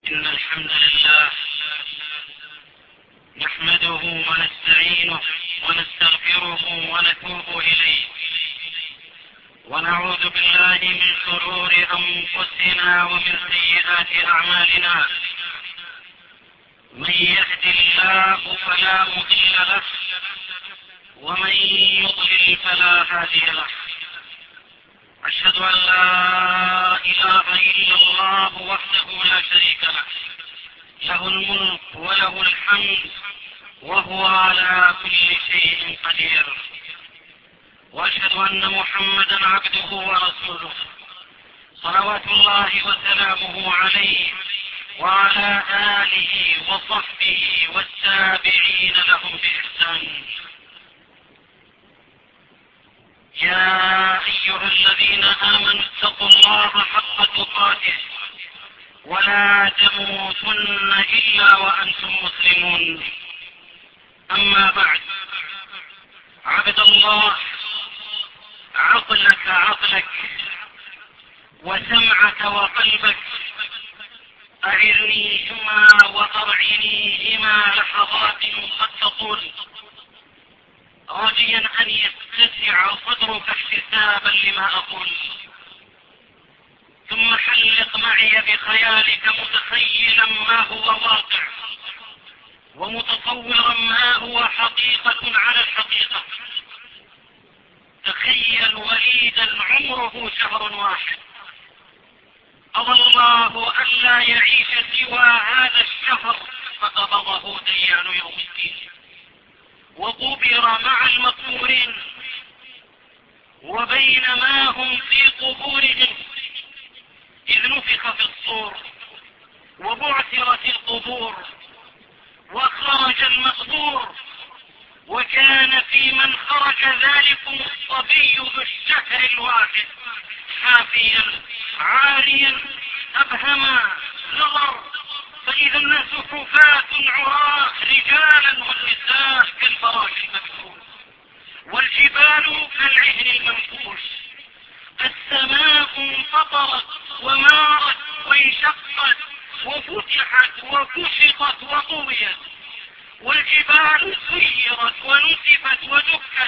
إن الحمد لله نحمده ونستعينه ونستغفره ونتوب إليه، ونعوذ بالله من شرور أنفسنا ومن سيئات أعمالنا. من يهد الله فلا مضل له، ومن يضلل فلا هادي له. أشهد أن لا إله إلا الله وحده لا شريك له، له الملك وله الحمد وهو على كل شيء قدير. وأشهد أن محمدا عبده ورسوله، صلوات الله وسلامه عليه وعلى آله وصحبه والتابعين لهم بإحسان. يا أيها الذين آمنوا اتقوا الله حق تقاته ولا تموتن إلا وأنتم مسلمون. أما بعد، عبد الله، عقلك وسمعك وقلبك أعرنيهما وأرعنيهما لحظات قد تطول، راجيا أن يتسع صدرك احتسابا لما أقول، ثم حلق معي بخيالك متخيلا ما هو واقع ومتصورا ما هو حقيقة على الحقيقة. تخيل وليدا عمره شهر واحد، أضل الله ألا يعيش سوى هذا الشهر فقبضه ديان يوم الدين وقبر مع المقبورين. وبينما هم في قبورهم إذ نفخ في الصور وبعثرت القبور وخرج المقبور، وكان في من خرج ذلكم الصبي ذو الشهر الواحد حافيا عاريا أبهما نظر، فإذا الناس حفاة عراة رجالا والنساء كالفراش المكسور والجبال كالعهن المنفوش. السماء انفطرت ومارت وانشقت وفتحت وكشطت وطويت، والجبال سيرت ونسفت ودكت،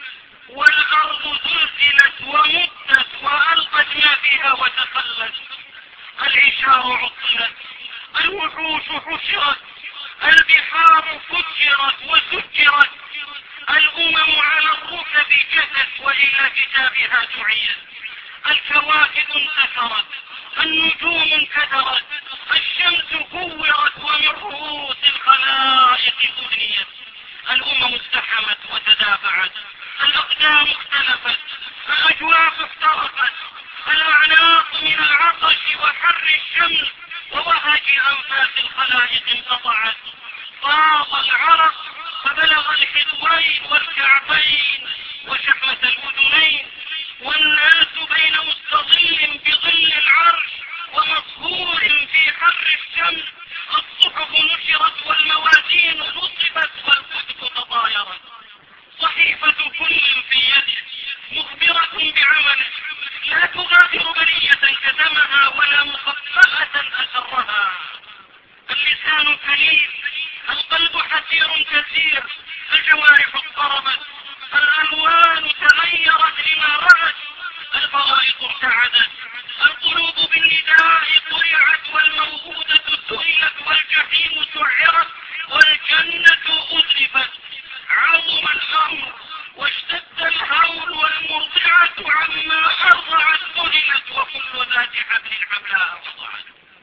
والأرض زلزلت ومدت وألقت ما فيها وتخلت. العشار عطلت، الوحوش حشرت، البحار فجرت وسجرت، الأمم على الركب جثت وإلى كتابها دعيت، الكواكب انتثرت، النجوم انكدرت، الشمس كورت ومن رؤوس الخلائق أدنيت، الأمم ازدحمت وتدافعت، الأقدام اختلفت، الأجواف افترقت، الأعناق من العطش وحر الشمس ووهج أنفاس الخلائق انقطعت، فاض العرق فبلغ الحذوين والكعبين وشحمة الأذنين، والناس بين مستظل بظل العرش ومصهور في حر الشمس. الصحف نشرت والموازين نصبت والكتب تطايرت، صحيفة كل في يده مخبرة بعمله، لا تغادر بلية كتمها ولا مخفأة أسرها. اللسان كليل، القلب حسير كثير، الجوارح اضطربت، الألوان تغيرت لما رأت، الفرائض ابتعدت، القلوب بالنداء طرعت، والموءودة سئلت، والجحيم سعرت، والجنة أزلفت. عظم الأمر واشتد الهول، والمرضعة عما أرضعت ذهلت، وكل ذات حبل حبلها وضعت.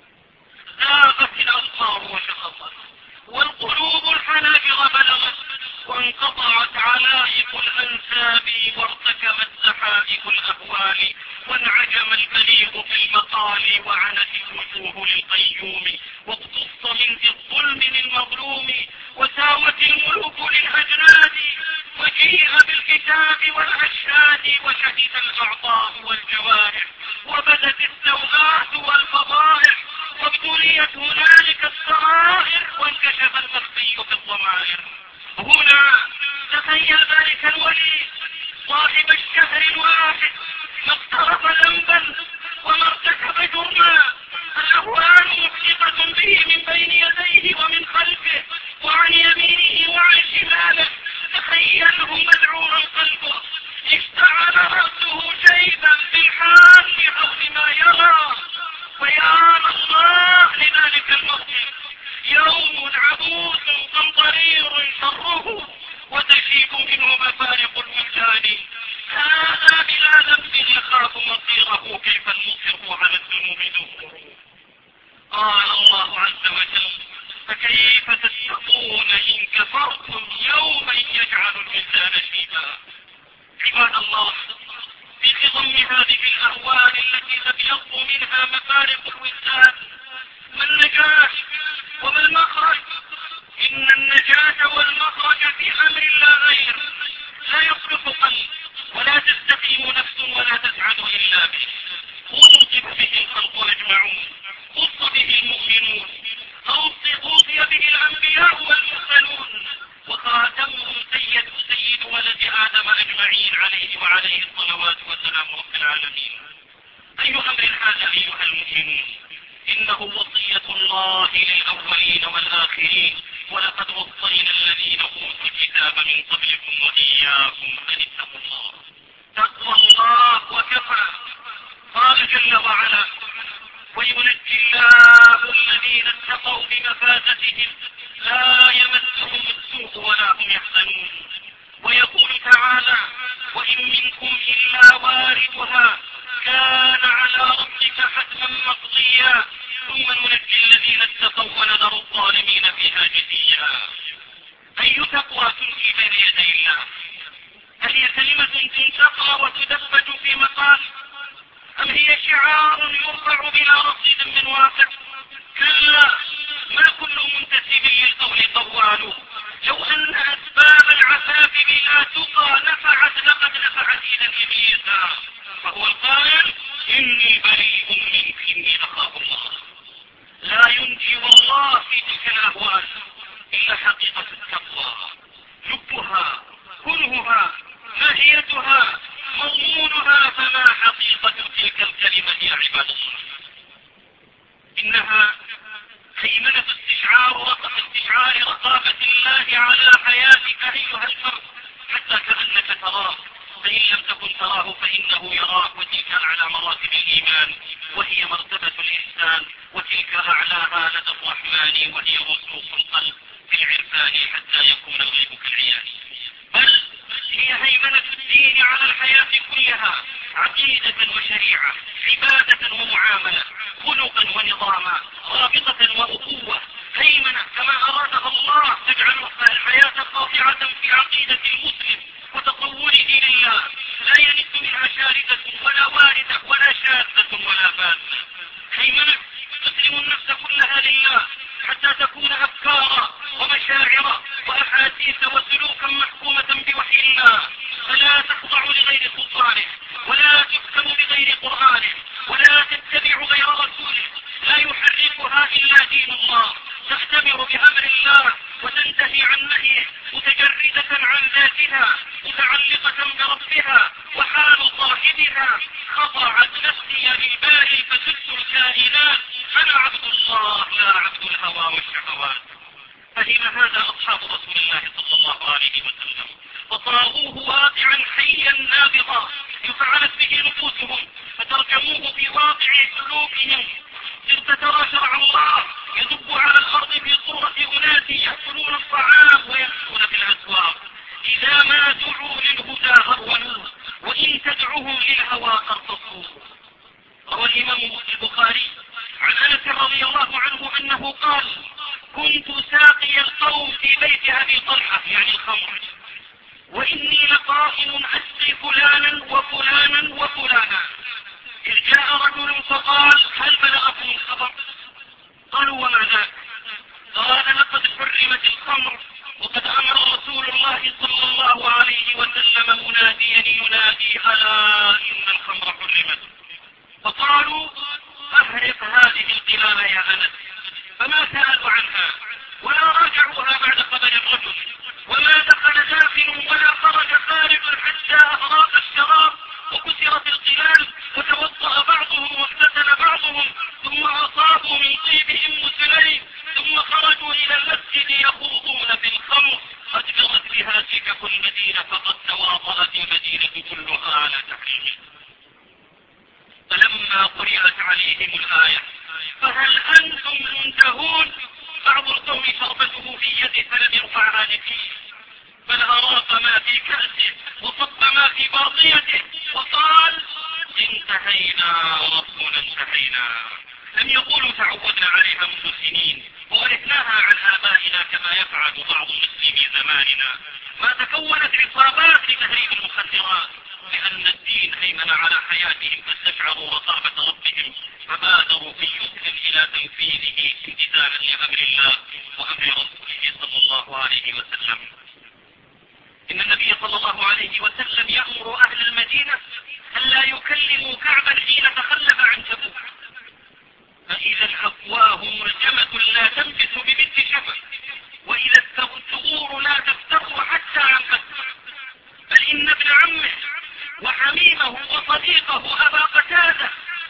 ذاقت الأبصار وشخصت، والقلوب الحناجر بلغت، وانقطعت علائق الأنساب، وارتكمت زحائق الأهوال، وانعجم البليغ في المقال، وعنت الوجوه للقيوم، واقتص من ذي الظلم للمظلوم، وساوت الملوك للأجناد، وجيء بالكتاب والأشهاد، وشهد الأعضاء والجوارح، وبدت السوءات والفضائح، وابتليت هنالك السرائر، وانكشف المخفي في الضمائر. هنا تخيل ذلك الولي صاحب الشهر الواحد ما اقترف ذنبا وما ارتكب جرما، الأهوال محيطة به قال الله عز وجل فكيف تتقون إن كفرتم يوما يجعل الولدان شيبا. عباد الله، في خضم هذه الأهوال التي تبيض منها مفارق الولدان ما النجاة وما المخرج؟ إن النجاة والمخرج في أمر لا غير، لا يصلح قلب ولا تستقيم نفس ولا تسعد إلا به. خلق به الخلق أجمعون، خص به المؤمنون، أوصي به الأنبياء والمرسلون، وخاتمهم سيد ولد آدم أجمعين عليه وعليه الصلوات والسلام رب العالمين. أي أمر هذا أيها المؤمنون؟ إنه وصية الله للأولين والآخرين، ولقد وصينا الذين أوتوا الكتاب من قبلكم وإياكم أن اتقوا الله. تقوى الله وكفى. قال جل وعلا وينجي الله الذين اتقوا بمفازتهم لا يمسهم السوء ولا هم يحزنون. ويقول تعالى وإن منكم إلا واردها كان على ربك حتما مقضيا ثم ننجي الذين اتقوا ونذر الظالمين فيها جثيا. أي تقوى تلقي بين يدي الله؟ هل هي كلمة تنتقى وتدبج في مقال، أم هي شعار يرفع بلا رصيد من واقع؟ كلا، ما كل منتسب للقول قوال. لو أن أسباب العفاف بلا تقى نفعت لقد نفعت إذا إبليسا، فهو القائل إني بريء منك إني أخاف الله. لا ينجي والله في تلك الأهوال إلا حقيقة التقوى، لبها، كنهها، ماهيتها، مضمونها. فما حقيقة تلك الكلمة يا عباد الله؟ إنها هيمنة استشعار رقابة الله على حياتك أيها الفرد حتى كأنك تراه، فإن لم تكن تراه فإنه يراك. وتلك أعلى مراتب الإيمان وهي مرتبة الإحسان، وتلك أعلاها لدى الرحمن وهي رسوخ القلب في العرفان حتى يكون الغيب كالعيان. بل هي هيمنة الدين على الحياة كلها، عقيدة وشريعة، عبادة ومعاملة، خلقا ونظاما، رابطة وأخوة. هيمنة كما أرادها الله تجعل الحياة قاطعة في عقيدة المسلم وتصوره لله، لا ينس منها شاردة ولا واردة ولا شاذة ولا فاذة. هيمنة تسلم النفس كلها لله حتى تكون أفكارا ومشاعر وأحاسيس وسلوكا محكومة بوحي الله، فلا تخضع لغير سلطانه، ولا تحكم بغير قرآنه، ولا تتبع غير رسوله. لا يحركها إلا دين الله، تأتمر بأمر الله وتنتهي عن نهيه، متجردة عن ذاتها، متعلقة بربها. وحال صاحبها خضعت نفسي للباري فسدت الكائنات، أنا عبد الله لا عبد الهوى والشهوات. فهم هذا أصحاب رسول الله صلى الله عليه وسلم، فصاغوه واقعا حيا نابضا يفعلت به نفوسهم، فترجموه في واقع سلوكهم. صرت ترى شرع الله يدب على الأرض في صورة أناس يأكلون الطعام ويمشون في الأسواق، إذا ما دعوا للهدى هرولوا، وإن تدعوهم للهوى قرصصوا. روى الإمام البخاري عن أنس رضي الله عنه أنه قال كنت ساقي القوم في بيت أبي طلحة يعني الخمر، وإني لقائم أسقي فلانا وفلانا وفلانا، إذ جاء رجل فقال هل بلغكم الخبر؟ قالوا وما ذاك؟ قال لقد حرمت الخمر، وقد أمر رسول الله صلى الله عليه وسلم مناديا ينادي ألا إن الخمر حرمت. فقالوا أهرق هذه القلال يا أنس، فما سألوا عنها ولا راجعوها بعد خبر الرجل، وما دخل داخل ولا خرج خارج حتى أهراق الشراب وكسرت القلال، وتوضأ بعضهم واغتسل بعضهم، ثم أصابوا من طيب أم سليم، ثم خرجوا إلى المسجد يخوضون في الخمر. قد جرت بها سكك المدينة، فقد تواطأت المدينة كلها على تحريمه. فلما قرأت عليهم الآية فهل أنتم منتهون؟ بعض القوم شربته في يده فلم يرفعها لفيه، بل أراق ما في كأسه وصب ما في باطيته وقال انتهينا ربنا انتهينا. لم يقولوا تعودنا عليها منذ سنين وورثناها عن آبائنا كما يفعل بعض مسلمي زماننا. ما تكونت عصابات لتهريب المخدرات لأن الدين هيمن على حياتهم فاستشعروا رقابة ربهم فبادروا في يسر إلى تنفيذه امتثالا لأمر الله وأمر رسوله صلى الله عليه وسلم. إن النبي صلى الله عليه وسلم يأمر أهل المدينة ألا يكلموا كعبا حين تخلف عن تبوك، فإذا الأفواه مرجمة لا تنبت بمثل شفق، وإذا الثغور لا تفتر حتى عن قتل. بل إن ابن عمه وحميمه وصديقه أبا قتادة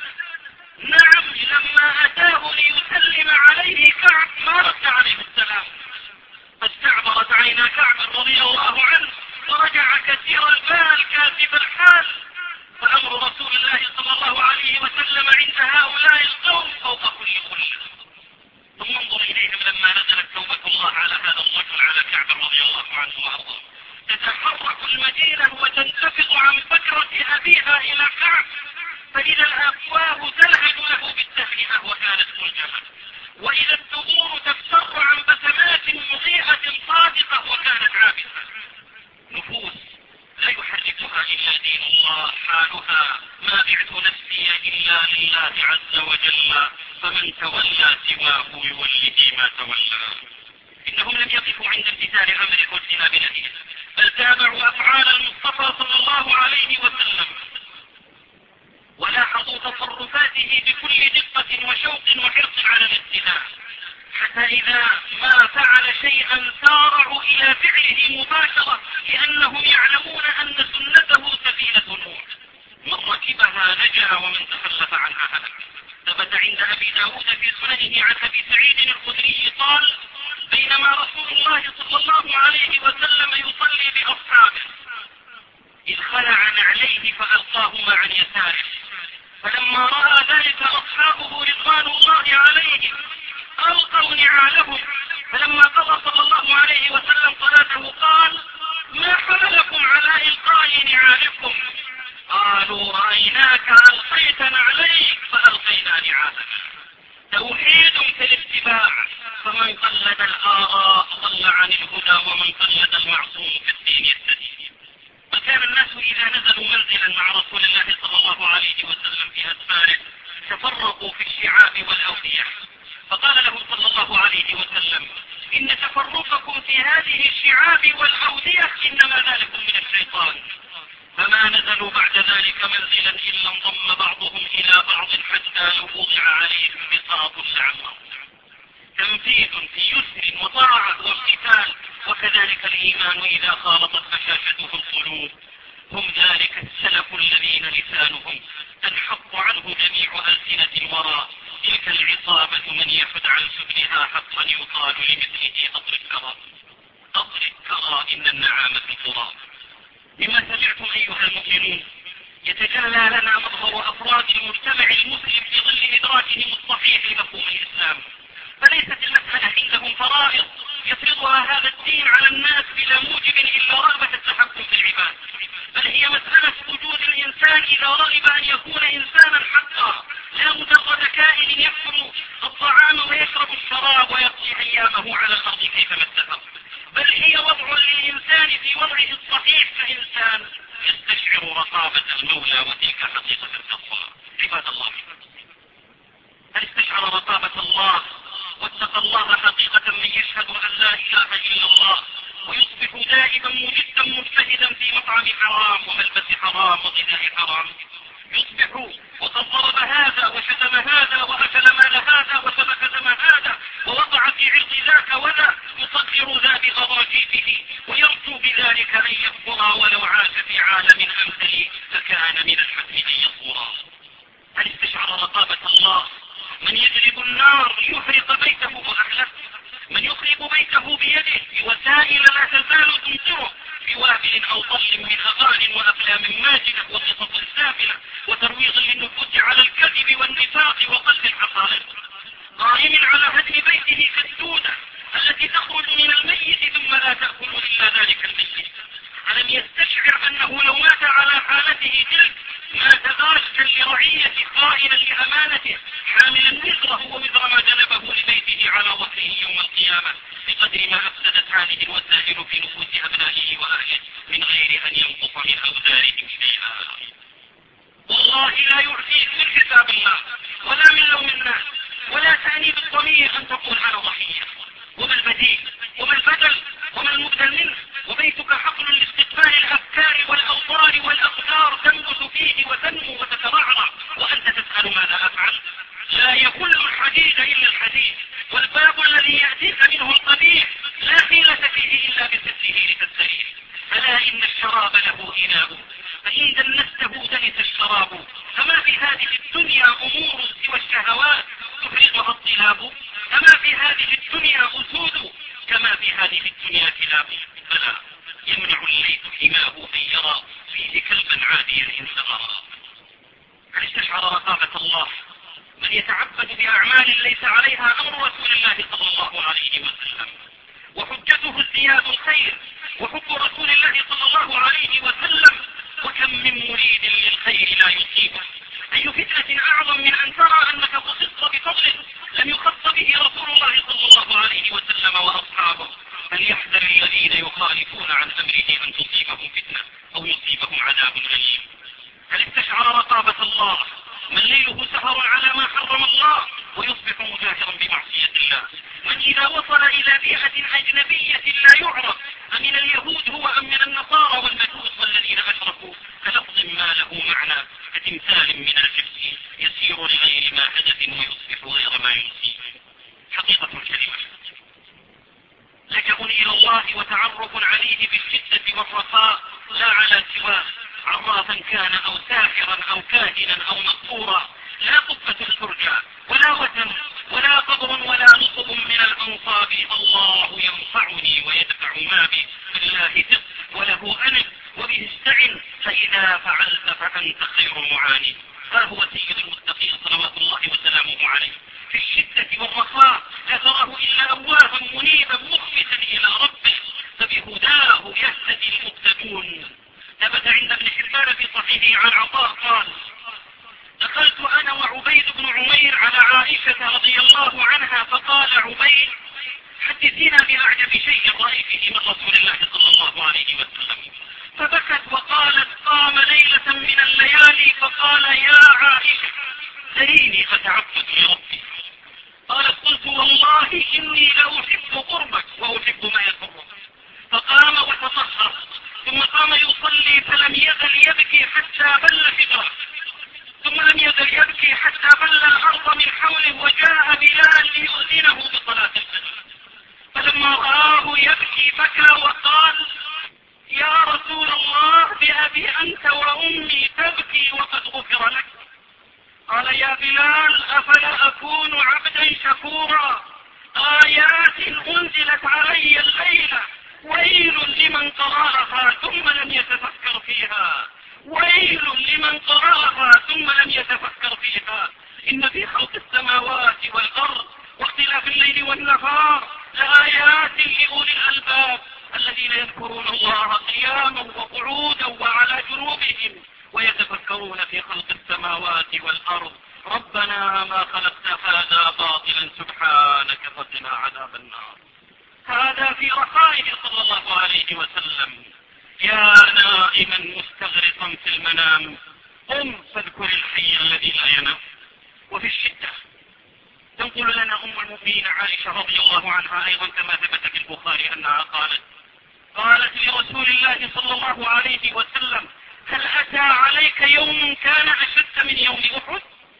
نعم لما أتاه ليسلم عليه كعب ما رد عليه السلام، فاستعبرت عينا كعب رضي الله عنه ورجع كثير البال كاذب الحال. فأمر رسول الله صلى الله عليه وسلم عند هؤلاء القوم فوق كل خلة. ثم انظر إليهم لما نزلت توبة الله على هذا الرجل على كعب رضي الله عنه وأرضاه، تتحرك المدينة وتنتفض عن فكرة أبيها إلى كعب، فإذا الأفواه تلهج له بالتهنئة وكانت ملجمة، وإذا الثغور تفتر عن بسمات مضيئة صادقة وكانت عابسة. نفوس لا يحركها إلا دين الله، حالها ما بعت نفسي إلا لله عز وجل، فمن تولى سواه يوله ما تولى. إنهم لم يقفوا عند امتثال أمر واجتناب نهيه، بل تابعوا أفعال المصطفى صلى الله عليه وسلم ولاحظوا تصرفاته بكل دقة وشوق وحرص على الاقتداء، حتى إذا ما فعل شيئا سارعوا إلى فعله مباشرة لأنهم يعلمون أن سنته سبيلة نور، من ركبها نجا ومن تخلف عنها هلك. ثبت عند أبي داود في سننه عن أبي سعيد الخدري قال: بينما رسول الله صلى الله عليه وسلم يصلي بأصحابه إذ خلع نعليه فألقاهما عن يساره، فلما رأى ذلك أصحابه رضوان الله عليهم ألقوا نعالهم، فلما قضى صلى الله عليه وسلم صلاته قال: ما حملكم على إلقاء نعالكم؟ قالوا: رأيناك ألقيت نعليك فألقينا نعالنا. توحيد في الاتباع، فمن قلد الآراء ضل عن الهدى، ومن قلد المعصوم في الدين يستدين. فكان الناس إذا نزلوا منزلا مع رسول الله صلى الله عليه وسلم في أسفاره تفرقوا في الشعاب والأودية، فقال لهم صلى الله عليه وسلم: إن تفرقكم في هذه الشعاب والأودية إنما ذلك من الشيطان. فما نزلوا بعد ذلك منزلا إلا انضم بعضهم إلى بعض حتى لو وضع عليهم بساط لعمرهم. تنفيذ في يسر وطاعة وامتثال، وكذلك الإيمان إذا خالطت بشاشته القلوب. هم ذلك السلف الذين لسانهم تنحط عنه جميع ألسنة الورى. تلك العصابة من يحد عن سبلها حقا يقال لمثله أطر الكرى، أطر الكرى إن النعام في التراب. بما سمعتم أيها المؤمنون يتجلى لنا مظهر أفراد المجتمع المسلم في ظل إدراكهم الصحيح لمفهوم الإسلام. فليست المسألة عندهم فرائض يفرضها هذا الدين على الناس بلا موجب إلا رغبة التحكم في العباد، بل هي مسألة وجود الإنسان إذا رغب أن يكون إنسانا حقا، لا مجرد كائن يأكل الطعام ويشرب الشراب ويقضي أيامه على الأرض كيفما اتفق، بل هي وضع للإنسان في وضعه الصحيح كإنسان يستشعر رقابة المولى، وتلك حقيقة التقوى. عباد الله، هل استشعر رقابة الله واتقى الله حقيقة من يشهد أن لا إله إلا الله ويصبح دائما مجدا مجتهدا في مطعم حرام وملبس حرام وغذاء حرام؟ يصبح وقد ضرب هذا وشتم هذا وأكل مال هذا وسفك دم هذا ووقع في عرض ذاك وذا، يصغر ذا بغضاجيفه ويرجو بذلك أن يكفر ولو عاش في عالم أمثل فكان من الحتم أن يصورا. هل استشعر رقابة الله من يجلب النار ليحرق بيته وأهله، من يخرب بيته بيده بوسائل لا تزال تمطره بوابل أو طل من أغاني وأفلام ماجنة وقصص سافلة وترويض للنفوس على الكذب والنفاق وقلب الحقائق، قائم على هدم بيته كالدودة التي تخرج من الميت ثم لا تأكل إلا ذلك الميت؟ ألم يستشعر أنه لو مات على حالته تلك مات غاشا لرعية خائنا لأمانته حاملا وزره ووزر ما جلبه لبيته على ظهره يوم القيامة بقدر ما أفسدت هذه الوسائل في نفوس أبنائه وأهله من غير أن ينقص من أوزارهم شيئا. والله لا يعفيك من حساب الله ولا من لوم الناس ولا تأنيب الضمير أن تقول أنا ضحية. وما البديل وما البدل وما المبدل منه؟ وبيتك حقل لاستقبال الأفكار والأوطار والأقدار تنبت فيه وتنمو وتترعرع وأنت تسأل ماذا أفعل. لا يكل الحديد إلا الحديد والباب الذي يأتيك منه القبيح لا حيلة فيه إلا بسده لتستريح. ألا إن الشراب له إناء فإن دنسته دنس الشراب. فما في هذه الدنيا أمور سوى الشهوات تفرغها الطلاب. فما في هذه الدنيا أسود كما في هذه الدنيا كلاب. فلا يمنع الليث حماه أن يرى فيه كلبا عاديا إن ثغرا. هل استشعر رقابة الله من يتعبد بأعمال ليس عليها أمر رسول الله صلى الله عليه وسلم وحجته ازدياد الخير وحب رسول الله صلى الله عليه وسلم؟ وكم من مريد للخير لا يصيبه. أي فتنة أعظم من أن ترى أنك خصصت بفضل لم يخص به رسول الله صلى الله عليه وسلم وأصحابه. فليحذر الذين يخالفون عن أمره أن تصيبهم فتنة أو يصيبهم عذاب أليم. هل استشعر رقابة الله من ليله سهر على ما حرم الله ويصبح مجاهرا بمعصية الله؟ من إذا وصل إلى بيئة أجنبية لا يعرف أمن اليهود هو أم من النصارى والمجوس والذين أشركوا كلفظ ما له معنى كتمثال من الحفظ يسير لغير ما حدث ويصبح غير ما ينسي. حقيقة الكلمة لجأ إلى الله وتعرف عليه بالشدة والرخاء لا على سواه، عرافا كان أو ساحرا أو كاهنا أو مقصورا. لا قبة ترجى ولا وثن ولا قبر ولا نصب من الأنصاب. الله ينفعني ويدفع ما بي بالله ثق وله أنف وبه استعن فإذا فعلت فأنت خير معاني. ها هو سيد المتقين صلوات الله وسلامه عليه في الشدة والرخاء لا تراه إلا أواها منيبا مخبتا إلى ربه فبهداه يهتدي المهتدون. ثبت عند ابن حبان في صحيحه عن عطاء قال: دخلت أنا وعبيد بن عمير على عائشة رضي الله عنها فقال عبيد: حدثينا بأعجب شيء رأيته من رسول الله صلى الله عليه وسلم. فبكت وقالت: قام ليلة من الليالي فقال: يا عائشة ذريني أتعبد لربي. قالت: قلت والله إني لأحب قربك وأحب ما يسرك. فقام وتطهر ثم قام يصلي فلم يزل يبكي حتى بل فكره ثم لم يزل يبكي حتى بل الأرض من حوله وجاء بلال ليؤذنه بصلاة الفجر. فلما رآه يبكي بكى وقال: يا رسول الله بأبي أنت وأمي تبكي وقد غفر لك. قال: يا بلال أفلا أكون عبدا شكورا؟ آيات أنزلت علي الليلة ويل لمن قرأها ثم لم يتفكر فيها، ويل لمن قرأها ثم لم يتفكر فيها. إن في خلق السماوات والأرض واختلاف الليل والنهار لآيات لأولي الألباب الذين يذكرون الله قياما وقعودا وعلى جنوبهم ويتفكرون في خلق السماوات والأرض ربنا ما خلقت هذا باطلا سبحانك فقنا عذاب النار. هذا في رخائه صلى الله عليه وسلم. يا نائما مستغرقا في المنام قم فاذكر الحي الذي لا ينام. وفي الشدة تنقل لنا أم المؤمنين عائشة رضي الله عنها أيضا كما ثبت في البخاري أنها قالت لرسول الله صلى الله عليه وسلم: هل أتى عليك يوم كان أشد من يوم أحد؟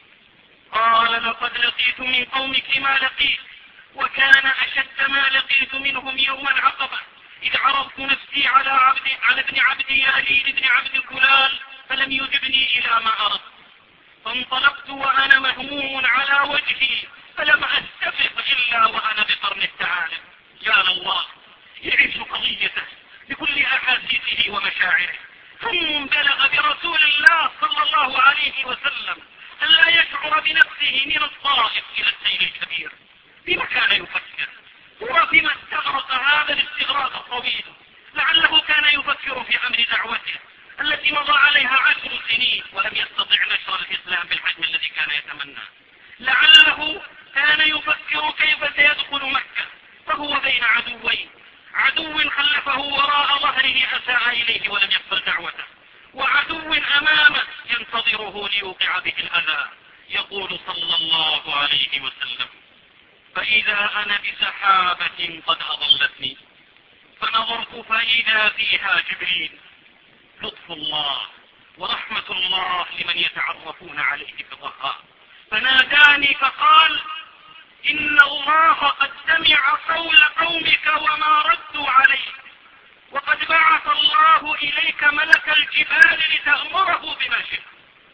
قال: لقد لقيت من قومك ما لقيت وكان أشد ما لقيت منهم يوم العقبة إذ عرضت نفسي على ابن عبد ياليل بن عبد الكلال فلم يجبني إلى ما أردت فانطلقت وأنا مهموم على وجهي فلم أستفق إلا وأنا بقرن الثعالب. يا الله يعيش قضيته بكل أحاسيسه ومشاعره. هم بلغ برسول الله صلى الله عليه وسلم أن لا يشعر بنفسه من الطائف إلى السيل الكبير. بما كان يفكر وفيما استغرق هذا الاستغراق الطويل؟ لعله كان يفكر في أمر دعوته التي التي مضى عليها 10 سنين ولم يستطع نشر الإسلام بالحجم الذي كان يتمنى. لعله كان يفكر كيف سيدخل مكة فهو بين عدوين، عدو خلفه وراء ظهره أساء إليه ولم يقبل دعوته، وعدو أمامه ينتظره ليوقع به الأذى. يقول صلى الله عليه وسلم: فإذا أنا بسحابة قد أضلتني فنظرت فإذا فيها جبريل، لطف الله ورحمة الله لمن يتعرفون عليه في الرخاء، فناداني فقال: إن الله قد سمع قول قومك وما ردوا عليك، وقد بعث الله إليك ملك الجبال لتأمره بما شئت.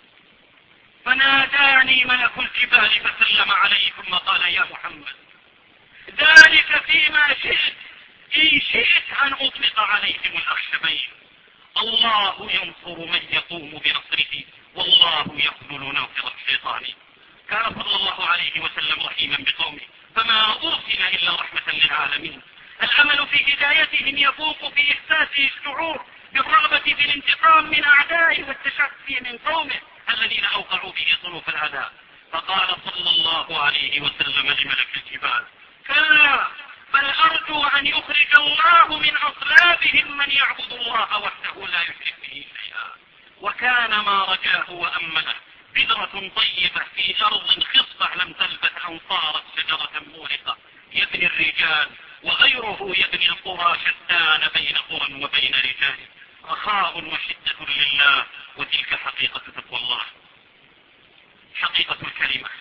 فناداني ملك الجبال فسلم عليه ثم قال: يا محمد ذلك فيما شئت، إن شئت أن أطلق عليهم الأخشبين. الله ينصر من يقوم بنصره والله يخذل ناصر الشيطان. كان صلى الله عليه وسلم رحيما بقومه فما أرسل إلا رحمة للعالمين. الأمل في هدايتهم يفوق في إحساسه الشعور بالرغبة في الانتقام من أعدائه والتشفي من قومه الذين أوقعوا به صنوف الأعداء. فقال صلى الله عليه وسلم لملك الجبال: كلا، بل أرجو أن يخرج الله من أصلابهم من يعبد الله وحده لا يشرك به شيئا. وكان ما رجاه وأمله بذرة طيبة في أرض خصبة لم تلبث أن صارت شجرة مورقة يبني الرجال وغيره يبني القرى شتان بين قرى وبين رجال، رخاء وشدة لله، وتلك حقيقة تقوى الله. حقيقة الكلمة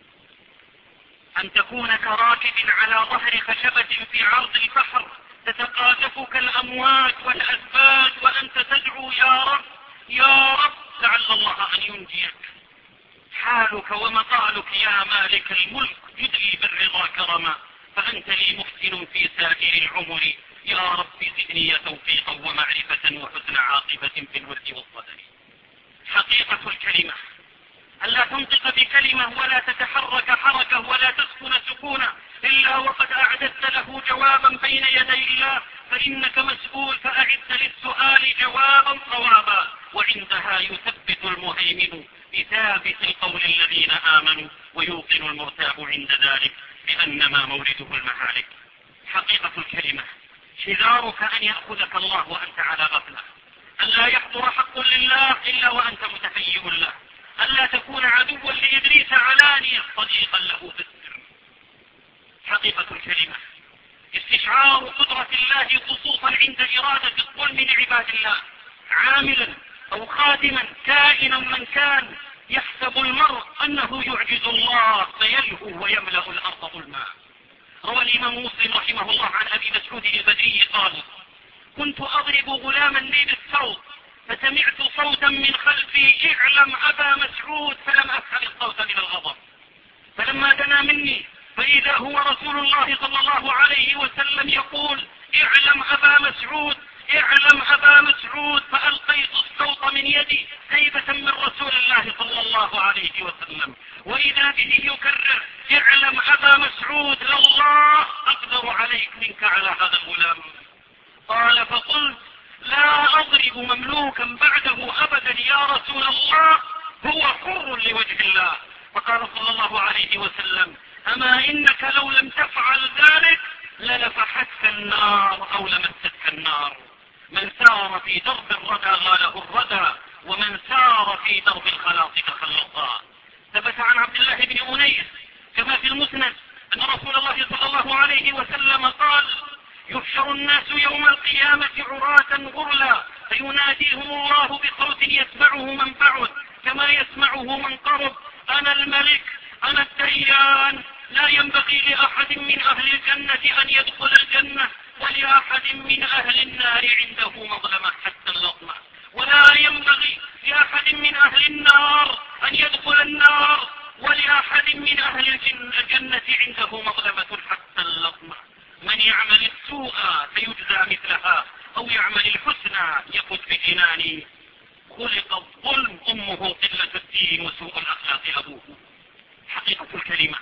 أن تكون كراكب على ظهر خشبة في عرض البحر تتقاذفك الأمواج والأسباج وأنت تدعو: يا رب يا رب، لعل الله أن ينجيك. حالك ومقالك يا مالك الملك يدلي بالرضا كرما، فأنت لي محسن في سائر العمر، يا رب زدني توفيقا ومعرفة وحسن عاقبة في الورد والصدر. حقيقة الكلمة ألا تنطق بكلمة ولا تتحرك حركة ولا تسكن سكونة إلا وقد أعددت له جوابا بين يدي الله، فإنك مسؤول، فأعد للسؤال جوابا صوابا، وعندها يثبت المهيمن بثابت القول الذين آمنوا، ويوقن المرتاب عند ذلك بأنما مورده المهالك. حقيقة الكلمة حذارك أن يأخذك الله وأنت على غفلة، ألا يحضر حق لله إلا وأنت متهيئ له، ألا تكون عدوا لإبليس علانية صديقا له في السر. حقيقة الكلمة استشعار قدرة الله خصوصا عند إرادة الظلم لعباد الله، عاملا أو خادما كائنا من كان، يحسب المرء أنه يعجز الله فيلهو ويملأ الأرض ظلما. روى الإمام مسلم رحمه الله عن أبي مسعود البدري قال: كنت أضرب غلاما لي بالصوت فسمعت صوتا من خلفي: اعلم أبا مسعود، فلم أفعل الصوت من الغضب، فلما دنا مني فإذا هو رسول الله صلى الله عليه وسلم يقول: اعلم أبا مسعود، اعلم أبا مسعود، فألقيت الصوت من يدي هيبة من رسول الله صلى الله عليه وسلم، وإذا به يكرر: اعلم أبا مسعود، لله أقدر عليك منك على هذا الغلام. قال: فقلت: لا أضرب مملوكا بعده أبدا يا رسول الله، هو حر لوجه الله. فقال صلى الله عليه وسلم: أما إنك لو لم تفعل ذلك للفحتك النار أو لمستك النار. من سار في درب الردى غاله الردى، ومن سار في درب الخلاص تخلصا. ثبت عن عبد الله بن أنيس كما في المسند أن رسول الله صلى الله عليه وسلم قال: يحشر الناس يوم القيامة عراة غرلا، فيناديهم الله بصوت يسمعه من بعد كما يسمعه من قرب: أنا الملك، أنا الديان، لا ينبغي لأحد من أهل الجنة أن يدخل الجنة، ولأحد من أهل النار عنده مظلمة حتى اللطمة، ولا ينبغي لأحد من أهل النار أن يدخل النار، ولأحد من أهل الجنة عنده مظلمة حتى اللطمة. من يعمل السوء فيجزى مثلها، أو يعمل الحسنى يفوز بجنان. خلق الظلم أمه قلة الدين وسوء الأخلاق أبوه. حقيقة الكلمة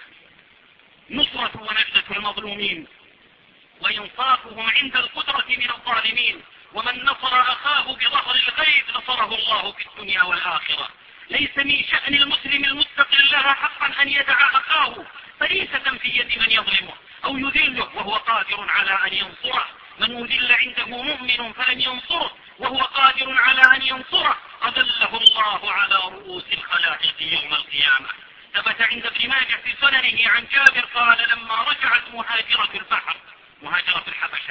نصرة ونجدة المظلومين وإنصافهم عند القدرة من الظالمين، ومن نصر أخاه بظهر الغيب نصره الله في الدنيا والآخرة. ليس من شأن المسلم المتقي الله حقا أن يدع أخاه فريسة في يد من يظلمه أو يذله وهو قادر على أن ينصره. من أذل عنده مؤمن فلم ينصره وهو قادر على أن ينصره أذله الله على رؤوس الخلائق يوم القيامة. ثبت عند ابن ماجه في سننه عن جابر قال لما رجعت مهاجرة البحر مهاجرة الحبشة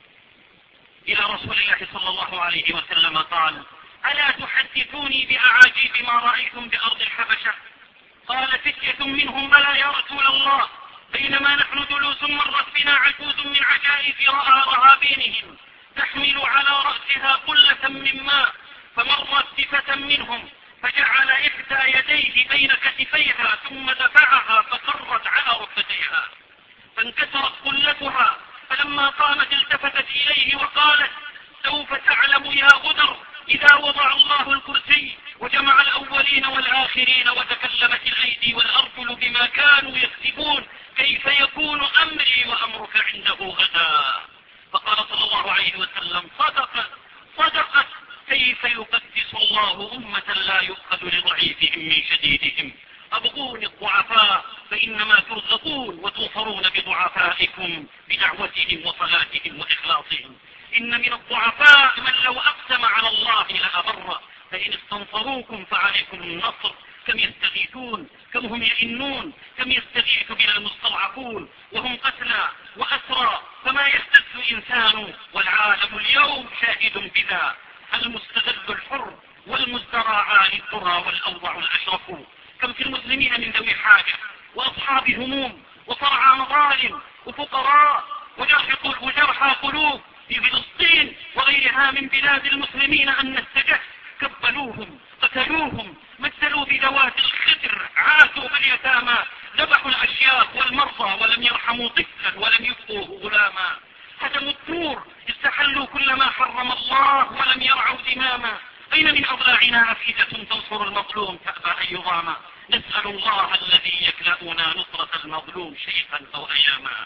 إلى رسول الله صلى الله عليه وسلم قال ألا تحدثوني بأعاجيب ما رأيتم بأرض الحبشة؟ قال فتية منهم بلى يا رسول الله، بينما نحن جلوس مرت بنا عجوز من عجائز رهابينهم تحمل على رأسها قلة من ماء، فمرت صفة منهم فجعل إحدى يديه بين كتفيها ثم دفعها فقرت على ركبتيها فانكسرت قلتها، فلما قامت التفتت إليه وقالت سوف تعلم يا غدر إذا وضع الله الكرسي وجمع الأولين والآخرين وتكلمت الأيدي والأرجل بما كانوا يكسبون كيف يكون أمري وأمرك عنده غدا. فقال صلى الله عليه وسلم صدقت كيف يقدس الله أمة لا يؤخذ لضعيفهم من شديدهم. أبغون الضعفاء فإنما ترزقون وتوصرون بضعفائكم بدعوتهم وصلاتهم وإخلاصهم. إن من الضعفاء من لو أقسم على الله لأبره، فإن استنصروكم فعليكم النصر. كم يستغيثون، كم هم يئنون، كم يستغيث بنا المستضعفون وهم قتلى وأسرى، فما يهتز إنسان والعالم اليوم شاهد بذا. المستذل الحر والمزدراعان الذرى والأوضع الأشرف. كم في المسلمين من ذوي حاجة وأصحاب هموم وصرعى مظالم وفقراء وجرحى قلوب في فلسطين وغيرها من بلاد المسلمين أن السجح كبلوهم قتلوهم مثلوا بذوات الخدر عاتوا باليتامى ذبحوا الأشياخ والمرضى ولم يرحموا طفلا ولم يبقوه غلاما هدموا الدور استحلوا كل ما حرم الله ولم يرعوا دماما. أين من أضلاعنا أفئدة تنصر المظلوم تأبى أن يضاما. نسأل الله الذي يكلأنا نصرة المظلوم شيخا أو أياما.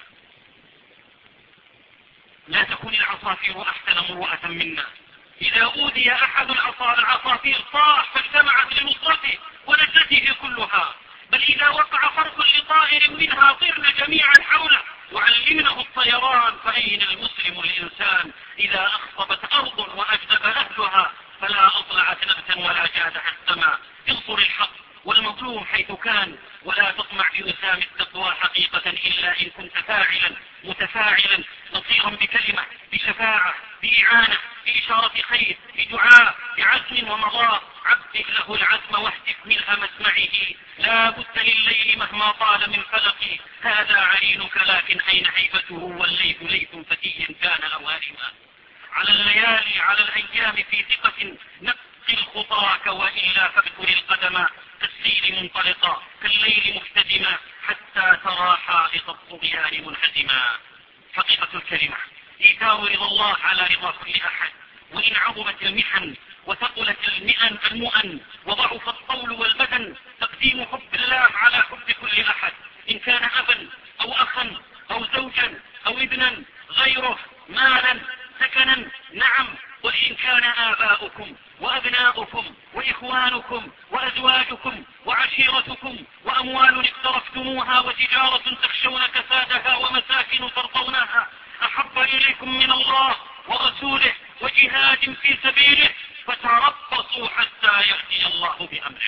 لا تكون العصافير أحسن مروءة منا. إذا أوذي أحد العصافير طاح فاجتمعت لنصرته ونجته كلها، بل إذا وقع فرق لطائر منها طرن جميعا حوله وعلمنه الطيران. فأين المسلم الإنسان إذا أخصبت أرض وأجدب أهلها فلا أطلعت نبتا ولا جادح السماء. انصر الحق والمظلوم حيث كان ولا تطمع بوسام التقوى حقيقة إلا إن كنت فاعلا متفاعلا نصيرا بكلمة بشفاعة بإعانة بإشارة خير بدعاء بعزم ومضاء. عبد له العزم واهتف ملء مسمعه. لا بد لليل مهما طال من فلق. هذا عرينك لكن أين هيبته والليث ليث فتي كان أوارما. على الليالي على الأيام في ثقة نقل خطاك وإلا فابتل القدم كالسيل منطلقا كالليل مهتدما حتى ترى حائط الطغيان منهزما. حقيقة الكلمة إيثار رضا الله على رضا كل أحد. وإن عظمت المحن وثقلت المؤن وضعف الطول والبدن تقديم حب الله على حب كل أحد، إن كان أبا أو أخا أو زوجا أو ابنا غيره، مالا سكنا نعم، وإن كان آباؤكم وأبناؤكم وإخوانكم وأزواجكم وعشيرتكم وأموال اقترفتموها وتجارة تخشون كسادها ومساكن ترضونها أحب إليكم من الله ورسوله وجهاد في سبيله فتربصوا حتى يأتي الله بأمره.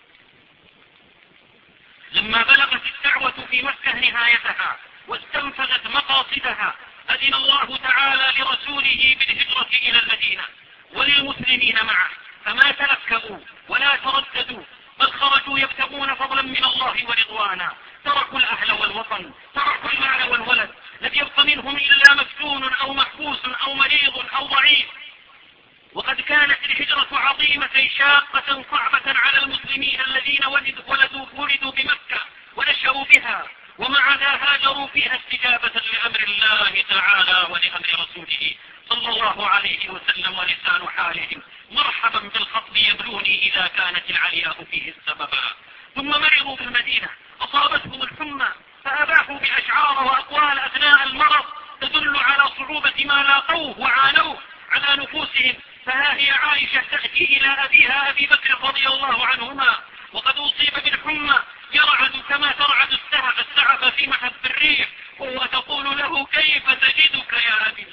لما بلغت الدعوة في مكة نهايتها واستنفذت مقاصدها أذن الله تعالى لرسوله بالهجرة إلى المدينة وللمسلمين معه، فما تلكأوا ولا ترددوا بل خرجوا يبتغون فضلا من الله ورضوانا. تركوا الأهل والوطن، تركوا المال والولد، لم يبق منهم إلا مفتون أو محبوس أو مريض أو ضعيف. وقد كانت الهجرة عظيمة شاقة صعبة على المسلمين الذين ولدوا بمكة ونشأوا بها، ومع ذا هاجروا فيها استجابة لأمر الله تعالى ولأمر رسوله صلى الله عليه وسلم. ولسان حالهم مرحبا بالخطب يبلوني إذا كانت العلياء فيه السببا. ثم مرضوا بالمدينة أصابتهم الحمى فأباحوا بأشعار وأقوال أثناء المرض تدل على صعوبة ما لاقوه وعانوه على على نفوسهم. فها هي عائشة تأتي إلى أبيها أبي بكر رضي الله عنهما وقد أصيب بالحمى يرعد كما ترعد السعف في محب الريح، وتقول له كيف تجدك يا أبي؟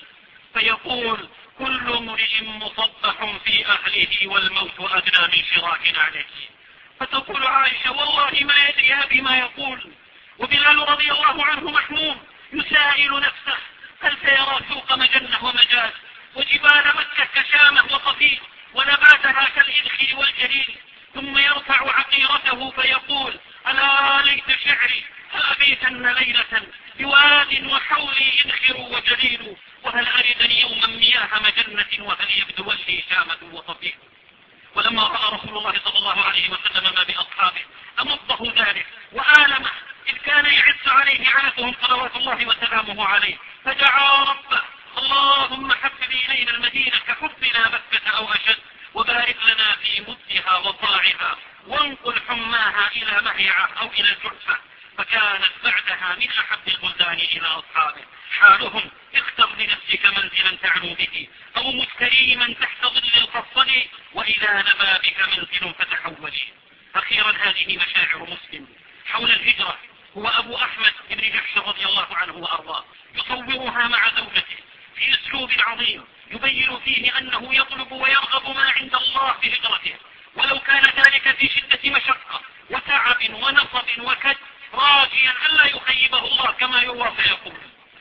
فيقول كل امرئ مصبح في أهله والموت أدنى من شراك عليه. فتقول عائشة والله ما يدري أبي ما يقول. وبلال رضي الله عنه محموم يسائل نفسه هل سيرى سوق مجنة ومجاز وجبال مكة كشامة وقفيل ونباتها كالإذخر والجليل، ثم يرفع عقيرته فيقول ألا ليت شعري فأبيتن ليلة بواد وحولي إذخر وجليل، وهل أردني يوما مياه مجنة وهل يبدو لي شامة وقفيل. ولما رأى رسول الله صلى الله عليه وسلم ما بأصحابه أمضه ذلك وآلمه، إذ كان يعز عليه عنتهم صلوات الله وسلامه عليه، فدعا ربه اللهم حبب إلينا المدينة كحبنا مكة أو أشد، وبارك لنا في مدها وطاعها، وانقل حماها إلى مهيعة أو إلى الجحفة. فكانت بعدها من أحب البلدان إلى أصحابه. حالهم اختر لنفسك منزلا تعلو به أو مستريما تحت ظل القصر، وإذا نبى بك منزل فتحولي. أخيرا هذه مشاعر مسلم حول الهجرة. هو أبو أحمد بن جحش رضي الله عنه وأرضاه يصورها مع زوجته في أسلوب عظيم يبين فيه أنه يطلب ويرغب ما عند الله في هجرته، ولو كان ذلك في شدة مشقة وتعب ونصب وكد، راجيا ألا يخيبه الله كما يروى فيقول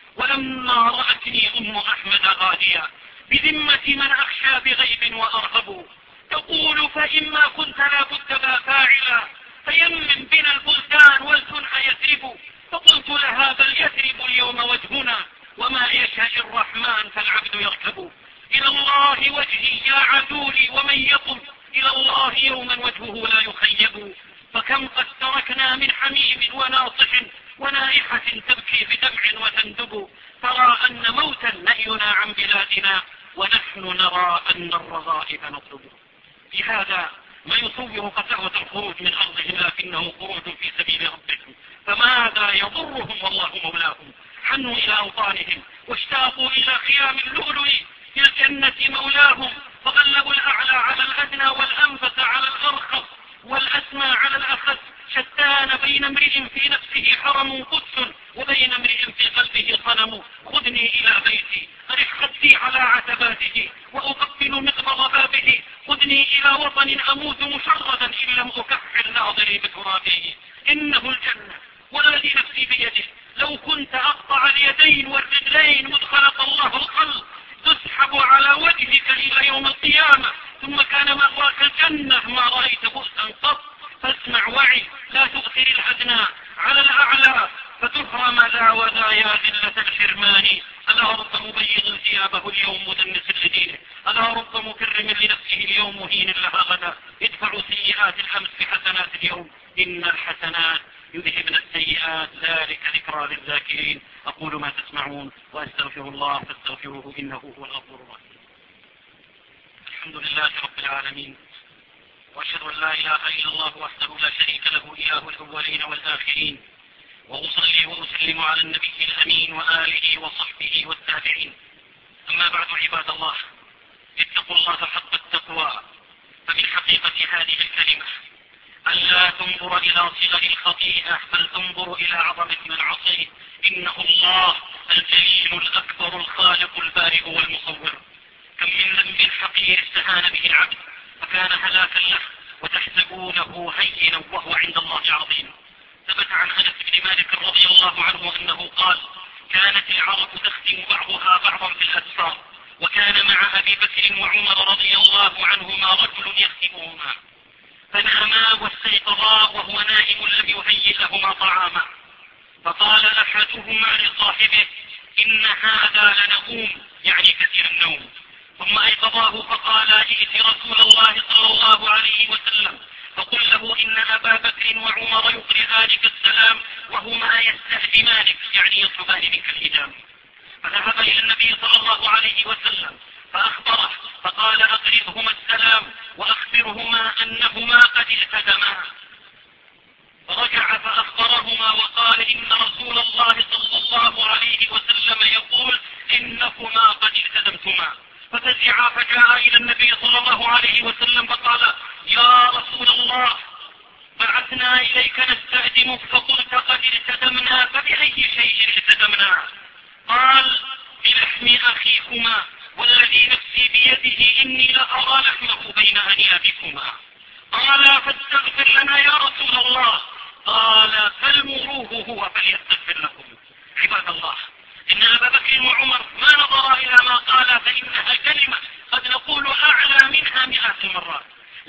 ولما رأتني أم أحمد غاديا بذمة من أخشى بغيب وأرهب، تقول فإما كنت لابد ما فاعلا فيمن بنا البلدان والجنح يثرب. فقلت لها بل يثرب اليوم وجهنا وما يشاء الرحمن فالعبد يركب. إلى الله وجهي يا عدولي ومن يقم إلى الله يوما وجهه لا يخيب. فكم قد تركنا من حميم وناصح ونائحة تبكي بدمع وتندب، ترى أن موتا نهينا عن بلادنا ونحن نرى أن الرغائب نطلب. في هذا ما يصور قساوة الخروج من أرضهم، لكنه خروج في سبيل ربهم، فماذا يضرهم والله مولاهم. حنوا إلى أوطانهم واشتاقوا إلى خيام اللؤلؤ في الجنة مولاهم، فغلبوا الأعلى على الأدنى والأنفس على الأرخص والأسمى على الأخس. شتان بين امرئ في نفسه حرم قدس وبين امرئ في قلبه صنم. خذني إلى بيتي أرح خدي على عتباته وأقبل مقبض بابه، خذني إلى وطن أموت مشردا إن لم أكحل ناظري بترابه. إنه الجنة والذي نفسي بيده لو كنت أقطع اليدين والرجلين مدخلق الله القلب تسحب على وجهك إلى يوم القيامة، ثم كان مأواك الجنة ما رأيت بؤسا قط. فاسمع وعي لا تؤثر الأدنى على الأعلى فتحرم ذا وذا يا ذلة الحرمان. ألا رب مبيض ثيابه اليوم مدنس لدينه، ألا رب مكرم لنفسه اليوم مهين لها غدا. ادفعوا سيئات الأمس بحسنات اليوم إن الحسنات يذهبن السيئات ذلك ذكرى للذاكرين. أقول ما تسمعون وأستغفر الله فاستغفروه إنه هو الغفور الرحيم. الحمد لله رب العالمين، وأشهد أن لا إله إلا الله وحده لا شريك له إله الأولين والآخرين، وأصلي وأسلم على النبي الأمين وآله وصحبه والتابعين. أما بعد عباد الله، اتقوا الله حق التقوى. فمن حقيقة هذه الكلمة ألا تنظر إلى صغر الخطيئة بل تنظر إلى عظمة من عصيه. إنه الله الجليل الأكبر الخالق البارئ والمصور. كم من ذنب حقير استهان به العبد فكان هلاكا له وتحسبونه هينا وهو عند الله عظيم. ثبت عن أنس بن مالك رضي الله عنه أنه قال كانت العرب تختم بعضها بعضا في الأسفار، وكان مع أبي بكر وعمر رضي الله عنهما رجل يختمهما، فناما واستيقظا وهو نائم لم يهيئ لهما طعاما، فقال أحدهما لصاحبه إن هذا لنؤوم، يعني كثير النوم، ثم أيقظاه فقال ائت رسول الله صلى الله عليه وسلم فقل له إن أبا بكر وعمر يقرئانك السلام وهما يستهدمانك، يعني يطلبان منك الإجابة. فذهب إلى النبي صلى الله عليه وسلم فأخبره فقال أقرئهما السلام وأخبرهما أنهما قد التزما. فرجع فأخبرهما وقال إن رسول الله صلى الله عليه وسلم يقول إنكما قد التزمتما. ففزع فجاء إلى النبي صلى الله عليه وسلم فقال: يا رسول الله، بعثنا إليك نستأذنك فقلت قد ارتدمنا، فبأي شيء ارتدمنا؟ قال: بلحم أخيكما، والذي نفسي بيده إني لأرى لحمه بين أنيابكما. قال: فاستغفر لنا يا رسول الله. قال: فالمروه هو فليستغفر لكم. عباد الله، إن أبا بكر وعمر ما نظرا إلى ما قال، فإنها كلمة قد نقول أعلى منها 100 مرات،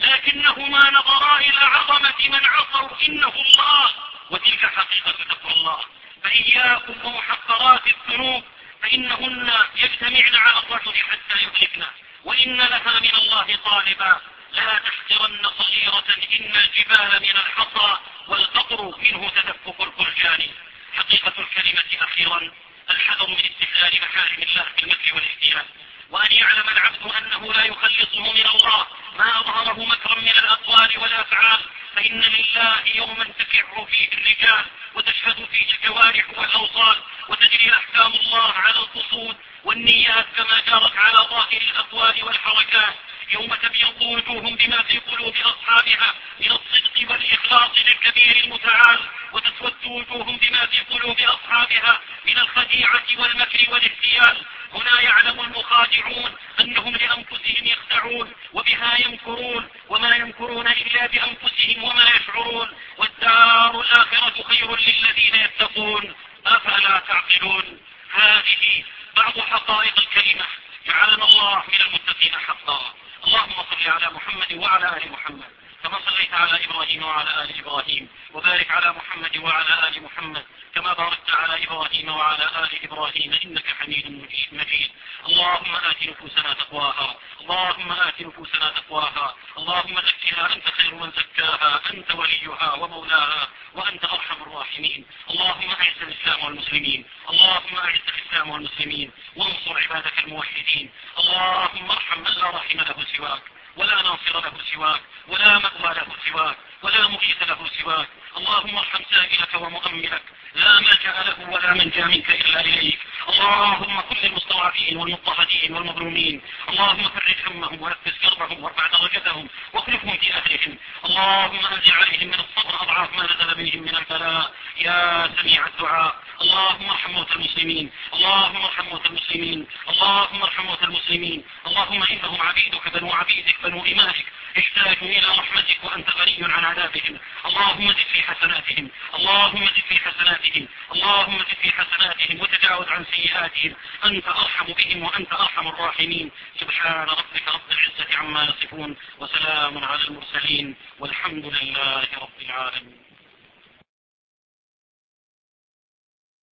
لكنهما نظرا إلى عظمة من عصوا إنه الله، وتلك حقيقة تقوى الله. فإياكم ومحقرات الذنوب، فإنهن يجتمعن على الرجل حتى يهلكن، وإن لها من الله طالبا. لا تحقرن صغيرة، إن الجبال من الحصى والقطر منه تدفق الفرجان. حقيقة الكلمة أخيرا: الحذر من استحلال محارم الله في المكر والاحتيال، وأن يعلم العبد أنه لا يخلصه من الله ما أظهره مكرا من الأقوال والأفعال، فإن لله يوما تفع فيه الرجال وتشهد فيه الجوارح والأوصال، وتجري أحكام الله على القصود والنيات كما جرت على ظاهر الأقوال والحركات. يوم تبيض وجوه بما في قلوب أصحابها من الصدق والإخلاص للكبير المتعال، وتسود وجوه بما في قلوب أصحابها من الخديعة والمكر والاحتيال. هنا يعلم المخادعون أنهم لأنفسهم يخدعون وبها يمكرون، وما يمكرون إلا بأنفسهم وما يشعرون، والدار الآخرة خير للذين يتقون. أفلا تعقلون؟ هذه بعض حقائق الكلمة. جعلنا الله من المتقين حقا. اللهم صل على محمد وعلى آل محمد كما صليت على إبراهيم وعلى آل إبراهيم، وبارك على محمد وعلى آل محمد كما باركت على إبراهيم وعلى آل إبراهيم إنك حميد مجيد. اللهم آت نفوسنا تقواها، اللهم آت نفوسنا تقواها، اللهم زكها أنت خير من زكاها، أنت وليها ومولاها وأنت أرحم الراحمين. اللهم أعز الإسلام والمسلمين، اللهم أعز الإسلام والمسلمين، وانصر عبادك الموحدين. اللهم ارحم من لا رحم له سواك، ولا ناصر له سواك، ولا مأوى له سواك، ولا مغيث له سواك. اللهم ارحم سائلك ومؤملك، لا ملجأ له ولا منجا منك إلا إليك. اللهم كن للمستضعفين والمضطهدين والمظلومين، اللهم فرج همهم ونفس كربهم وارفع درجتهم واخلفهم في أهلهم. اللهم أنزل عليهم من الصبر أضعاف ما نزل بهم من البلاء يا سميع الدعاء. اللهم ارحم موتى المسلمين، اللهم ارحم موتى المسلمين، اللهم ارحم موتى المسلمين. اللهم إنهم عبيدك بنو عبيدك بنو إمائك، احتاجوا إلى رحمتك وأنت غني عن عذابهم. اللهم زد في حسناتهم، اللهم زد في حسناتهم، اللهم زد في حسناتهم وتجاوز عن سيئاتهم. أنت أرحم بهم وأنت أرحم الراحمين. سبحان ربك رب العزة عما يصفون، وسلام على المرسلين، والحمد لله رب العالمين.